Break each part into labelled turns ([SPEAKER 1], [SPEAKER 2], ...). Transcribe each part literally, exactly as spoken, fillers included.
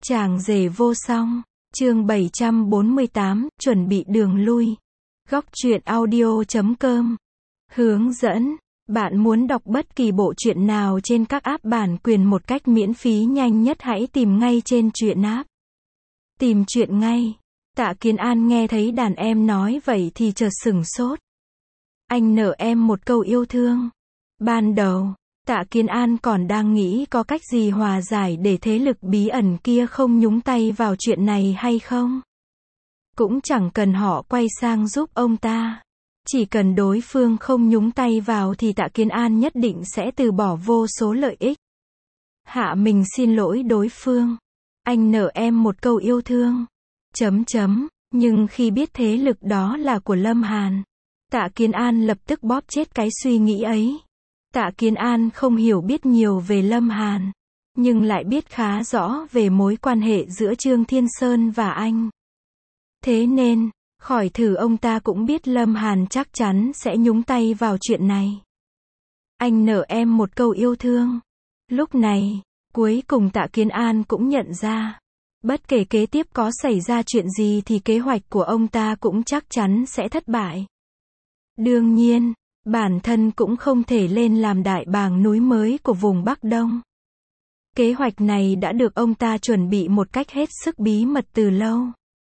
[SPEAKER 1] Chàng rể vô song, chương bảy trăm bốn mươi tám, chuẩn bị đường lui. Góc truyện audio chấm com. Hướng dẫn, bạn muốn đọc bất kỳ bộ truyện nào trên các app bản quyền một cách miễn phí nhanh nhất hãy tìm ngay trên truyện app. Tìm truyện ngay. Tạ Kiến An nghe thấy đàn em nói vậy thì chợt sửng sốt. Anh nợ em một câu yêu thương. Ban đầu, Tạ Kiến An còn đang nghĩ có cách gì hòa giải để thế lực bí ẩn kia không nhúng tay vào chuyện này hay không. Cũng chẳng cần họ quay sang giúp ông ta. Chỉ cần đối phương không nhúng tay vào thì Tạ Kiến An nhất định sẽ từ bỏ vô số lợi ích. Hạ mình xin lỗi đối phương. Anh nợ em một câu yêu thương. Chấm chấm, nhưng khi biết thế lực đó là của Lâm Hàn, Tạ Kiến An lập tức bóp chết cái suy nghĩ ấy. Tạ Kiến An không hiểu biết nhiều về Lâm Hàn, nhưng lại biết khá rõ về mối quan hệ giữa Trương Thiên Sơn và anh. Thế nên, khỏi thử ông ta cũng biết Lâm Hàn chắc chắn sẽ nhúng tay vào chuyện này. Anh nợ em một câu yêu thương. Lúc này, cuối cùng Tạ Kiến An cũng nhận ra, bất kể kế tiếp có xảy ra chuyện gì thì kế hoạch của ông ta cũng chắc chắn sẽ thất bại. Đương nhiên, bản thân cũng không thể lên làm đại bàng núi mới của vùng Bắc Đông. Kế hoạch này đã được ông ta chuẩn bị một cách hết sức bí mật từ lâu.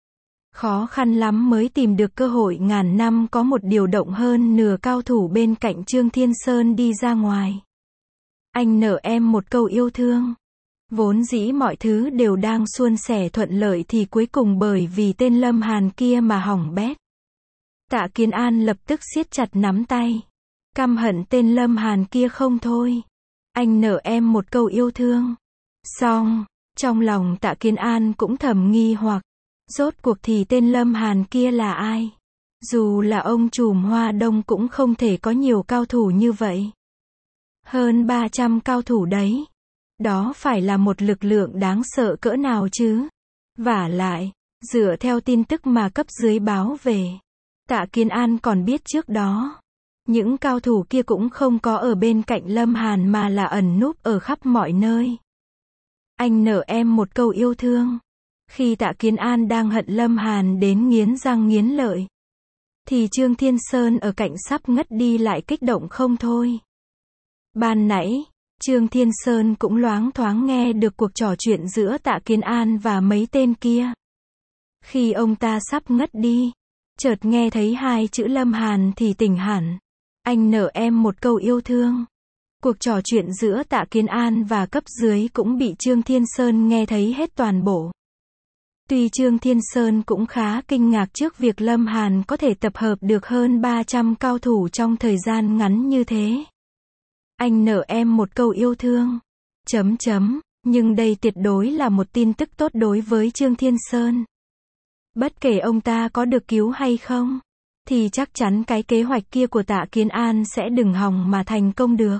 [SPEAKER 1] Khó khăn lắm mới tìm được cơ hội ngàn năm có một điều động hơn nửa cao thủ bên cạnh Trương Thiên Sơn đi ra ngoài. Anh nợ em một câu yêu thương. Vốn dĩ mọi thứ đều đang suôn sẻ thuận lợi thì cuối cùng bởi vì tên Lâm Hàn kia mà hỏng bét. Tạ Kiến An lập tức siết chặt nắm tay. Căm hận tên Lâm Hàn kia không thôi. Anh nợ em một câu yêu thương. Xong, trong lòng Tạ Kiến An cũng thầm nghi hoặc, rốt cuộc thì tên Lâm Hàn kia là ai? Dù là ông trùm Hoa Đông cũng không thể có nhiều cao thủ như vậy. Hơn ba trăm cao thủ đấy. Đó phải là một lực lượng đáng sợ cỡ nào chứ? Vả lại, dựa theo tin tức mà cấp dưới báo về, Tạ Kiến An còn biết trước đó, những cao thủ kia cũng không có ở bên cạnh Lâm Hàn mà là ẩn núp ở khắp mọi nơi. Anh nợ em một câu yêu thương. Khi Tạ Kiến An đang hận Lâm Hàn đến nghiến răng nghiến lợi, thì Trương Thiên Sơn ở cạnh sắp ngất đi lại kích động không thôi. Ban nãy, Trương Thiên Sơn cũng loáng thoáng nghe được cuộc trò chuyện giữa Tạ Kiến An và mấy tên kia. Khi ông ta sắp ngất đi, chợt nghe thấy hai chữ Lâm Hàn thì tỉnh hẳn. Anh nợ em một câu yêu thương. Cuộc trò chuyện giữa Tạ Kiến An và cấp dưới cũng bị Trương Thiên Sơn nghe thấy hết toàn bộ. Tuy Trương Thiên Sơn cũng khá kinh ngạc trước việc Lâm Hàn có thể tập hợp được hơn ba trăm cao thủ trong thời gian ngắn như thế. Anh nợ em một câu yêu thương. Chấm chấm, nhưng đây tuyệt đối là một tin tức tốt đối với Trương Thiên Sơn. Bất kể ông ta có được cứu hay không, thì chắc chắn cái kế hoạch kia của Tạ Kiến An sẽ đừng hòng mà thành công được.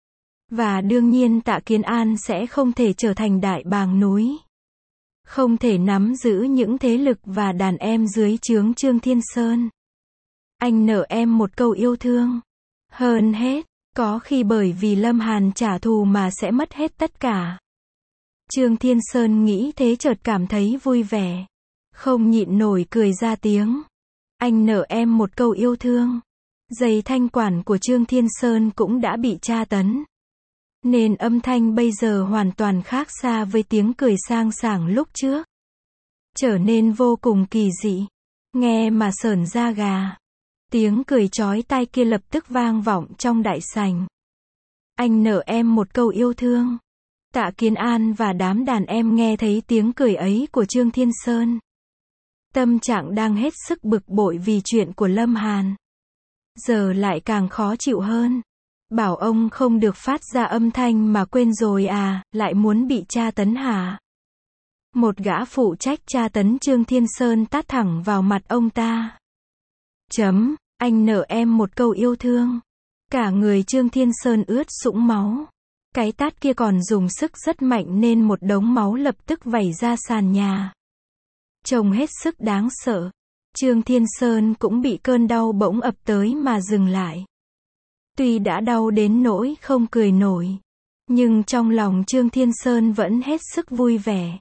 [SPEAKER 1] Và đương nhiên Tạ Kiến An sẽ không thể trở thành đại bàng núi. Không thể nắm giữ những thế lực và đàn em dưới trướng Trương Thiên Sơn. Anh nợ em một câu yêu thương. Hơn hết, có khi bởi vì Lâm Hàn trả thù mà sẽ mất hết tất cả. Trương Thiên Sơn nghĩ thế chợt cảm thấy vui vẻ. Không nhịn nổi cười ra tiếng. Anh nợ em một câu yêu thương. Dây thanh quản của Trương Thiên Sơn cũng đã bị tra tấn, nên âm thanh bây giờ hoàn toàn khác xa với tiếng cười sang sảng lúc trước. Trở nên vô cùng kỳ dị. Nghe mà sởn da gà. Tiếng cười chói tai kia lập tức vang vọng trong đại sảnh. Anh nợ em một câu yêu thương. Tạ Kiến An và đám đàn em nghe thấy tiếng cười ấy của Trương Thiên Sơn. Tâm trạng đang hết sức bực bội vì chuyện của Lâm Hàn. Giờ lại càng khó chịu hơn. Bảo ông không được phát ra âm thanh mà quên rồi à, lại muốn bị tra tấn hả? Một gã phụ trách tra tấn Trương Thiên Sơn tát thẳng vào mặt ông ta. Chấm, anh nợ em một câu yêu thương. Cả người Trương Thiên Sơn ướt sũng máu. Cái tát kia còn dùng sức rất mạnh nên một đống máu lập tức vẩy ra sàn nhà. Trông hết sức đáng sợ. Trương Thiên Sơn cũng bị cơn đau bỗng ập tới mà dừng lại. Tuy đã đau đến nỗi không cười nổi, nhưng trong lòng Trương Thiên Sơn vẫn hết sức vui vẻ.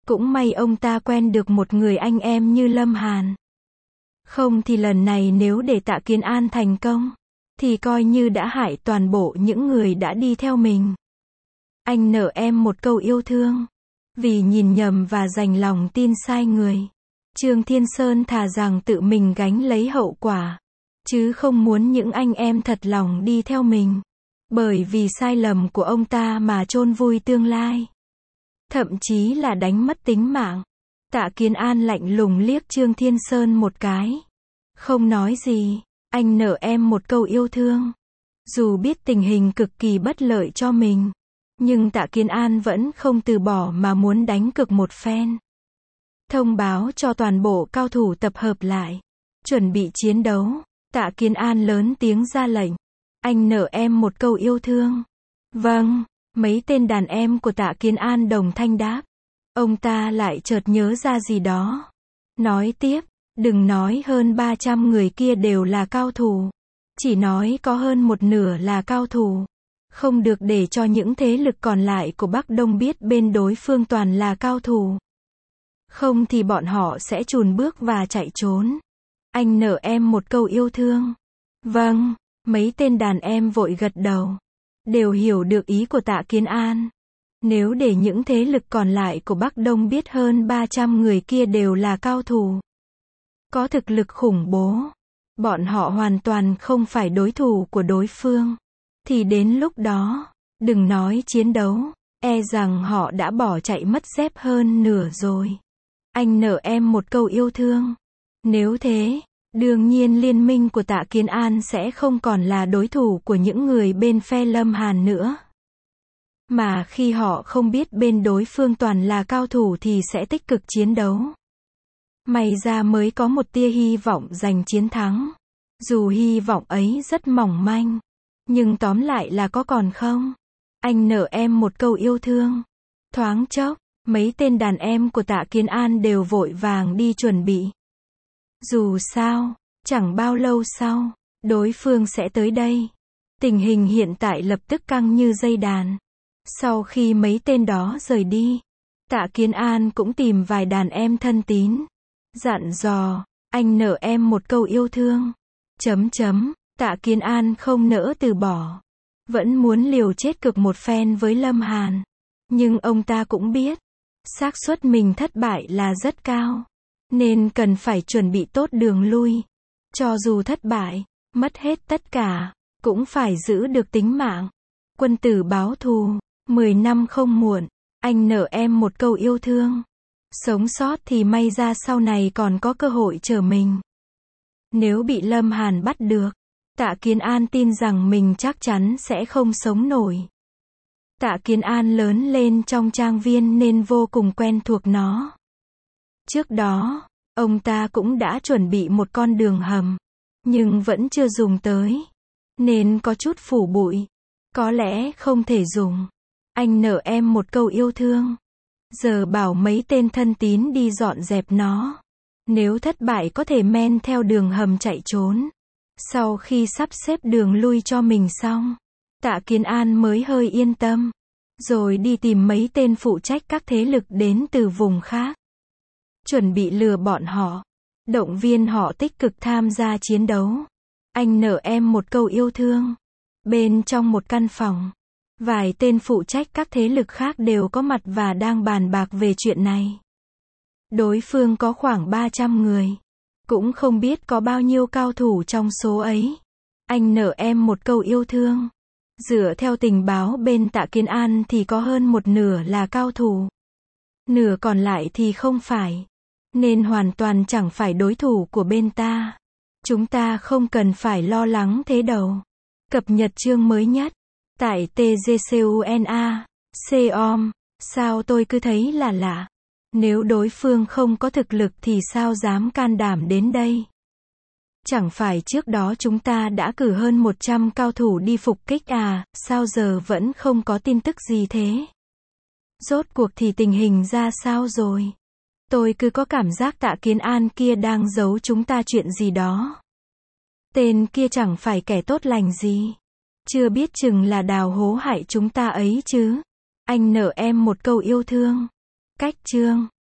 [SPEAKER 1] Cũng may ông ta quen được một người anh em như Lâm Hàn. Không thì lần này nếu để Tạ Kiến An thành công, thì coi như đã hại toàn bộ những người đã đi theo mình. Anh nợ em một câu yêu thương. Vì nhìn nhầm và dành lòng tin sai người, Trương Thiên Sơn thà rằng tự mình gánh lấy hậu quả, chứ không muốn những anh em thật lòng đi theo mình. Bởi vì sai lầm của ông ta mà chôn vùi tương lai. Thậm chí là đánh mất tính mạng. Tạ Kiến An lạnh lùng liếc Trương Thiên Sơn một cái. Không nói gì, anh nợ em một câu yêu thương. Dù biết tình hình cực kỳ bất lợi cho mình, nhưng Tạ Kiến An vẫn không từ bỏ mà muốn đánh cược một phen. Thông báo cho toàn bộ cao thủ tập hợp lại, chuẩn bị chiến đấu. Tạ Kiến An lớn tiếng ra lệnh. Anh nợ em một câu yêu thương. Vâng, mấy tên đàn em của Tạ Kiến An đồng thanh đáp. Ông ta lại chợt nhớ ra gì đó. Nói tiếp, đừng nói hơn ba trăm người kia đều là cao thủ. Chỉ nói có hơn một nửa là cao thủ. Không được để cho những thế lực còn lại của Bắc Đông biết bên đối phương toàn là cao thủ. Không thì bọn họ sẽ chùn bước và chạy trốn. Anh nợ em một câu yêu thương. Vâng, mấy tên đàn em vội gật đầu. Đều hiểu được ý của Tạ Kiến An. Nếu để những thế lực còn lại của Bắc Đông biết hơn ba trăm người kia đều là cao thủ, có thực lực khủng bố, bọn họ hoàn toàn không phải đối thủ của đối phương, thì đến lúc đó, đừng nói chiến đấu, e rằng họ đã bỏ chạy mất dép hơn nửa rồi. Anh nợ em một câu yêu thương. Nếu thế, đương nhiên liên minh của Tạ Kiến An sẽ không còn là đối thủ của những người bên phe Lâm Hàn nữa. Mà khi họ không biết bên đối phương toàn là cao thủ thì sẽ tích cực chiến đấu. May ra mới có một tia hy vọng giành chiến thắng. Dù hy vọng ấy rất mỏng manh, nhưng tóm lại là có còn không. Anh nợ em một câu yêu thương. Thoáng chốc, mấy tên đàn em của Tạ Kiến An đều vội vàng đi chuẩn bị. Dù sao, chẳng bao lâu sau, đối phương sẽ tới đây. Tình hình hiện tại lập tức căng như dây đàn. Sau khi mấy tên đó rời đi, Tạ Kiến An cũng tìm vài đàn em thân tín. Dặn dò, anh nợ em một câu yêu thương. Chấm chấm, Tạ Kiến An không nỡ từ bỏ. Vẫn muốn liều chết cực một phen với Lâm Hàn. Nhưng ông ta cũng biết, xác suất mình thất bại là rất cao. Nên cần phải chuẩn bị tốt đường lui. Cho dù thất bại, mất hết tất cả, cũng phải giữ được tính mạng. Quân tử báo thù, mười năm không muộn. Anh nợ em một câu yêu thương. Sống sót thì may ra sau này còn có cơ hội chờ mình. Nếu bị Lâm Hàn bắt được, Tạ Kiến An tin rằng mình chắc chắn sẽ không sống nổi. Tạ Kiến An lớn lên trong trang viên nên vô cùng quen thuộc nó. Trước đó, ông ta cũng đã chuẩn bị một con đường hầm, nhưng vẫn chưa dùng tới, nên có chút phủ bụi. Có lẽ không thể dùng. Anh nợ em một câu yêu thương. Giờ bảo mấy tên thân tín đi dọn dẹp nó. Nếu thất bại có thể men theo đường hầm chạy trốn. Sau khi sắp xếp đường lui cho mình xong, Tạ Kiến An mới hơi yên tâm. Rồi đi tìm mấy tên phụ trách các thế lực đến từ vùng khác. Chuẩn bị lừa bọn họ. Động viên họ tích cực tham gia chiến đấu. Anh nợ em một câu yêu thương. Bên trong một căn phòng, vài tên phụ trách các thế lực khác đều có mặt và đang bàn bạc về chuyện này. Đối phương có khoảng ba trăm người. Cũng không biết có bao nhiêu cao thủ trong số ấy. Anh nợ em một câu yêu thương. Dựa theo tình báo bên Tạ Kiến An thì có hơn một nửa là cao thủ. Nửa còn lại thì không phải. Nên hoàn toàn chẳng phải đối thủ của bên ta. Chúng ta không cần phải lo lắng thế đâu. Cập nhật chương mới nhất. Tại tê giê xê u en a, com, sao tôi cứ thấy là lạ. Nếu đối phương không có thực lực thì sao dám can đảm đến đây. Chẳng phải trước đó chúng ta đã cử hơn một trăm cao thủ đi phục kích à, sao giờ vẫn không có tin tức gì thế? Rốt cuộc thì tình hình ra sao rồi? Tôi cứ có cảm giác Tạ Kiến An kia đang giấu chúng ta chuyện gì đó. Tên kia chẳng phải kẻ tốt lành gì. Chưa biết chừng là đào hố hại chúng ta ấy chứ. Anh nợ em một câu yêu thương. Cách chương